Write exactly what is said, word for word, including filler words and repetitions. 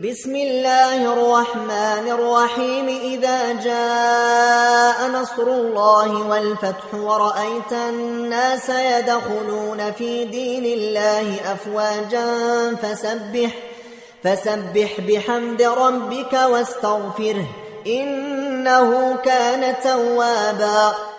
بسم الله الرحمن الرحيم إذا جاء نصر الله والفتح ورأيت الناس يدخلون في دين الله أفواجا فسبح, فسبح بحمد ربك واستغفره إنه كان توابا